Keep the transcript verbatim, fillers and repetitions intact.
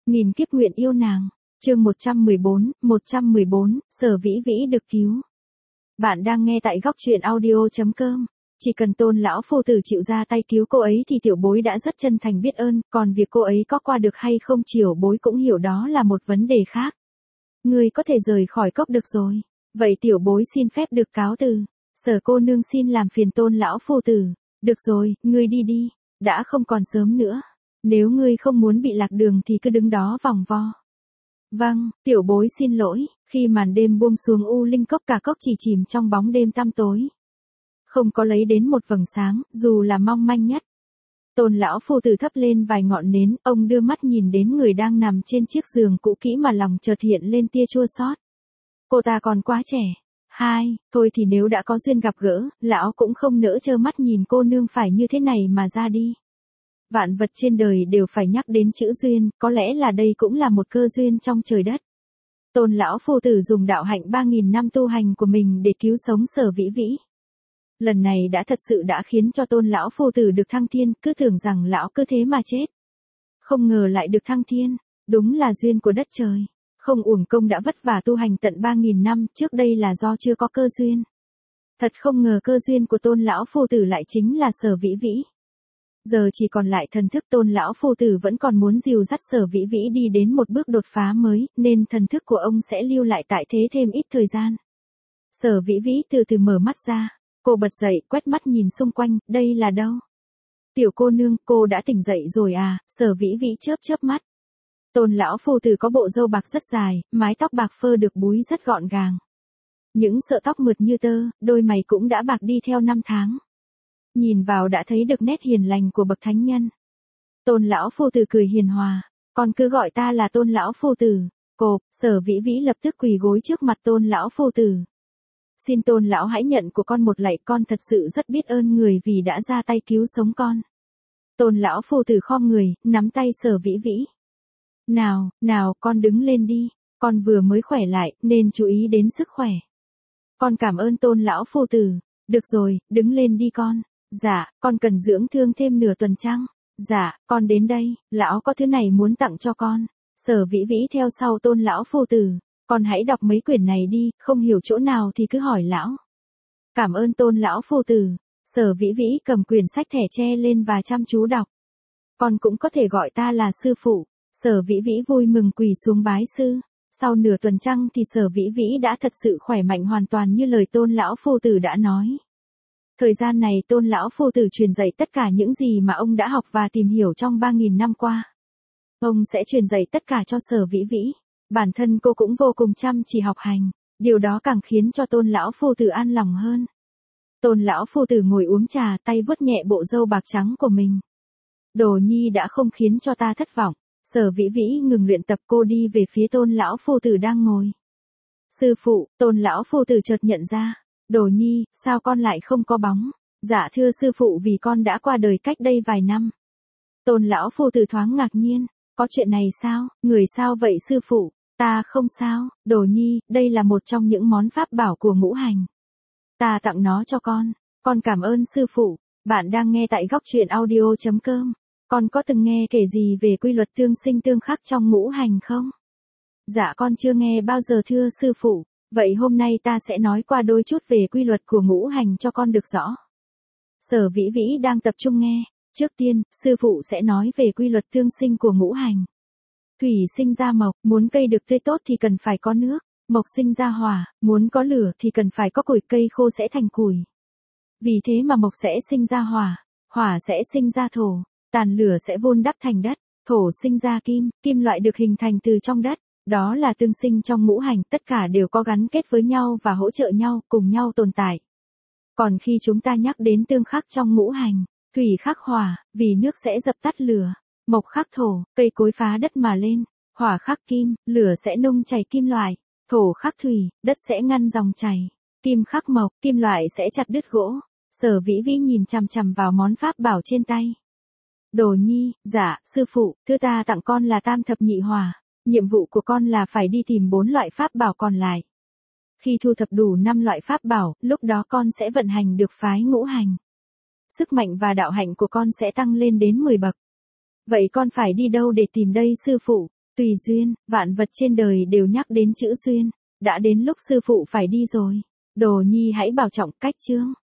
Nghìn kiếp nguyện yêu nàng. Chương một trăm mười bốn, một trăm mười bốn, Sở Vĩ Vĩ được cứu. Bạn đang nghe tại góc truyện audio chấm com. Chỉ cần Tôn lão phu tử chịu ra tay cứu cô ấy thì tiểu bối đã rất chân thành biết ơn, còn việc cô ấy có qua được hay không tiểu bối cũng hiểu đó là một vấn đề khác. Ngươi có thể rời khỏi cốc được rồi. Vậy tiểu bối xin phép được cáo từ. Sở cô nương xin làm phiền Tôn lão phu tử. Được rồi, ngươi đi đi. Đã không còn sớm nữa. Nếu ngươi không muốn bị lạc đường thì cứ đứng đó vòng vo. Vâng, tiểu bối xin lỗi. Khi màn đêm buông xuống u linh cốc cả cốc chỉ chìm trong bóng đêm tăm tối. Không có lấy đến một vầng sáng, dù là mong manh nhất. Tôn lão phu tử thắp lên vài ngọn nến, ông đưa mắt nhìn đến người đang nằm trên chiếc giường cũ kỹ mà lòng chợt hiện lên tia chua xót. Cô ta còn quá trẻ. Hai, thôi thì nếu đã có duyên gặp gỡ, lão cũng không nỡ trơ mắt nhìn cô nương phải như thế này mà ra đi. Vạn vật trên đời đều phải nhắc đến chữ duyên, có lẽ là đây cũng là một cơ duyên trong trời đất. Tôn lão phu tử dùng đạo hạnh ba nghìn năm tu hành của mình để cứu sống Sở Vĩ Vĩ. Lần này đã thật sự đã khiến cho Tôn lão phu tử được thăng thiên, cứ tưởng rằng lão cứ thế mà chết. Không ngờ lại được thăng thiên, đúng là duyên của đất trời. Không uổng công đã vất vả tu hành tận ba nghìn năm, trước đây là do chưa có cơ duyên. Thật không ngờ cơ duyên của Tôn lão phu tử lại chính là Sở Vĩ Vĩ. Giờ chỉ còn lại thần thức Tôn lão phu tử vẫn còn muốn dìu dắt Sở Vĩ Vĩ đi đến một bước đột phá mới, nên thần thức của ông sẽ lưu lại tại thế thêm ít thời gian. Sở Vĩ Vĩ từ từ mở mắt ra, cô bật dậy, quét mắt nhìn xung quanh, đây là đâu? Tiểu cô nương, cô đã tỉnh dậy rồi à? Sở Vĩ Vĩ chớp chớp mắt. Tôn lão phu tử có bộ râu bạc rất dài, mái tóc bạc phơ được búi rất gọn gàng. Những sợi tóc mượt như tơ, đôi mày cũng đã bạc đi theo năm tháng. Nhìn vào đã thấy được nét hiền lành của bậc thánh nhân. Tôn lão phu tử cười hiền hòa, con cứ gọi ta là Tôn lão phu tử. Cộp, Sở Vĩ Vĩ lập tức quỳ gối trước mặt Tôn lão phu tử. Xin Tôn lão hãy nhận của con một lạy, con thật sự rất biết ơn người vì đã ra tay cứu sống con. Tôn lão phu tử khom người, nắm tay Sở Vĩ Vĩ. Nào, nào, con đứng lên đi, con vừa mới khỏe lại, nên chú ý đến sức khỏe. Con cảm ơn Tôn lão phu tử. Được rồi, đứng lên đi con. Dạ, con cần dưỡng thương thêm nửa tuần chăng? Dạ, con đến đây, lão có thứ này muốn tặng cho con. Sở Vĩ Vĩ theo sau Tôn lão phu tử. Con hãy đọc mấy quyển này đi, không hiểu chỗ nào thì cứ hỏi lão. Cảm ơn Tôn lão phu tử. Sở Vĩ Vĩ cầm quyển sách thẻ tre lên và chăm chú đọc. Con cũng có thể gọi ta là sư phụ. Sở Vĩ Vĩ vui mừng quỳ xuống bái sư. Sau nửa tuần trăng thì Sở Vĩ Vĩ đã thật sự khỏe mạnh hoàn toàn như lời Tôn lão phu tử đã nói. Thời gian này Tôn lão phu tử truyền dạy tất cả những gì mà ông đã học và tìm hiểu trong ba nghìn năm qua. Ông sẽ truyền dạy tất cả cho Sở Vĩ Vĩ. Bản thân cô cũng vô cùng chăm chỉ học hành, điều đó càng khiến cho Tôn lão phu tử an lòng hơn. Tôn lão phu tử ngồi uống trà, tay vuốt nhẹ bộ râu bạc trắng của mình. Đồ nhi đã không khiến cho ta thất vọng. Sở Vĩ Vĩ ngừng luyện tập, cô đi về phía Tôn lão phu tử đang ngồi. Sư phụ, Tôn lão phu tử chợt nhận ra. Đồ nhi, sao con lại không có bóng? Dạ thưa sư phụ, vì con đã qua đời cách đây vài năm. Tôn lão phu tử thoáng ngạc nhiên. Có chuyện này sao? Người sao vậy sư phụ? Ta không sao, Đồ nhi, đây là một trong những món pháp bảo của ngũ hành. Ta tặng nó cho con. Con cảm ơn sư phụ. Bạn đang nghe tại góc truyện audio chấm com. Con có từng nghe kể gì về quy luật tương sinh tương khắc trong ngũ hành không? Dạ con chưa nghe bao giờ thưa sư phụ. Vậy hôm nay ta sẽ nói qua đôi chút về quy luật của ngũ hành cho con được rõ. Sở Vĩ Vĩ đang tập trung nghe. Trước tiên, sư phụ sẽ nói về quy luật tương sinh của ngũ hành. Thủy sinh ra mộc, muốn cây được tươi tốt thì cần phải có nước. Mộc sinh ra hỏa, muốn có lửa thì cần phải có củi, cây khô sẽ thành củi. Vì thế mà mộc sẽ sinh ra hỏa, hỏa sẽ sinh ra thổ, tàn lửa sẽ vun đắp thành đất, thổ sinh ra kim, kim loại được hình thành từ trong đất. Đó là tương sinh trong ngũ hành, tất cả đều có gắn kết với nhau và hỗ trợ nhau, cùng nhau tồn tại. Còn khi chúng ta nhắc đến tương khắc trong ngũ hành, thủy khắc hỏa, vì nước sẽ dập tắt lửa, mộc khắc thổ, cây cối phá đất mà lên, hỏa khắc kim, lửa sẽ nung chảy kim loại, thổ khắc thủy, đất sẽ ngăn dòng chảy, kim khắc mộc, kim loại sẽ chặt đứt gỗ. Sở Vĩ Vĩ nhìn chằm chằm vào món pháp bảo trên tay. Đồ nhi, dạ, sư phụ, thứ ta tặng con là tam thập nhị hỏa. Nhiệm vụ của con là phải đi tìm bốn loại pháp bảo còn lại. Khi thu thập đủ năm loại pháp bảo, lúc đó con sẽ vận hành được phái ngũ hành. Sức mạnh và đạo hạnh của con sẽ tăng lên đến mười bậc. Vậy con phải đi đâu để tìm đây sư phụ? Tùy duyên, vạn vật trên đời đều nhắc đến chữ duyên. Đã đến lúc sư phụ phải đi rồi. Đồ nhi hãy bảo trọng cách chương.